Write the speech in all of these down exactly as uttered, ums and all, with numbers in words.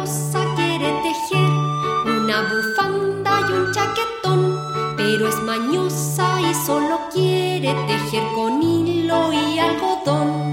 Rosa quiere tejer una bufanda y un chaquetón, pero es mañosa y solo quiere tejer con hilo y algodón.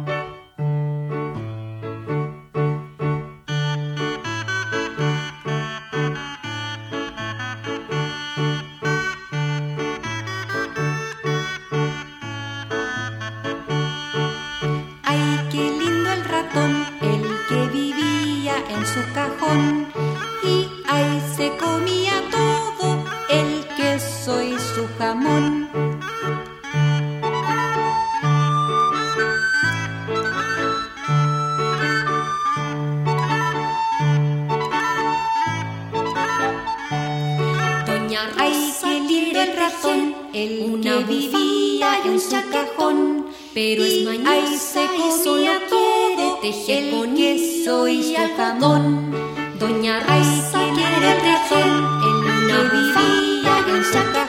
¡Ay, qué lindo el ratón, el que vivía en su cajón! Y ¡ay, se comía todo el queso y su jamón! Doña Rosa, ¡ay, qué lindo el ratón, el que vivía en su cajón! Pero es mañosa y solo quiere tejer con queso y su jamón. Doña Rosa quiere tejer en una bufanda y un chaquetón,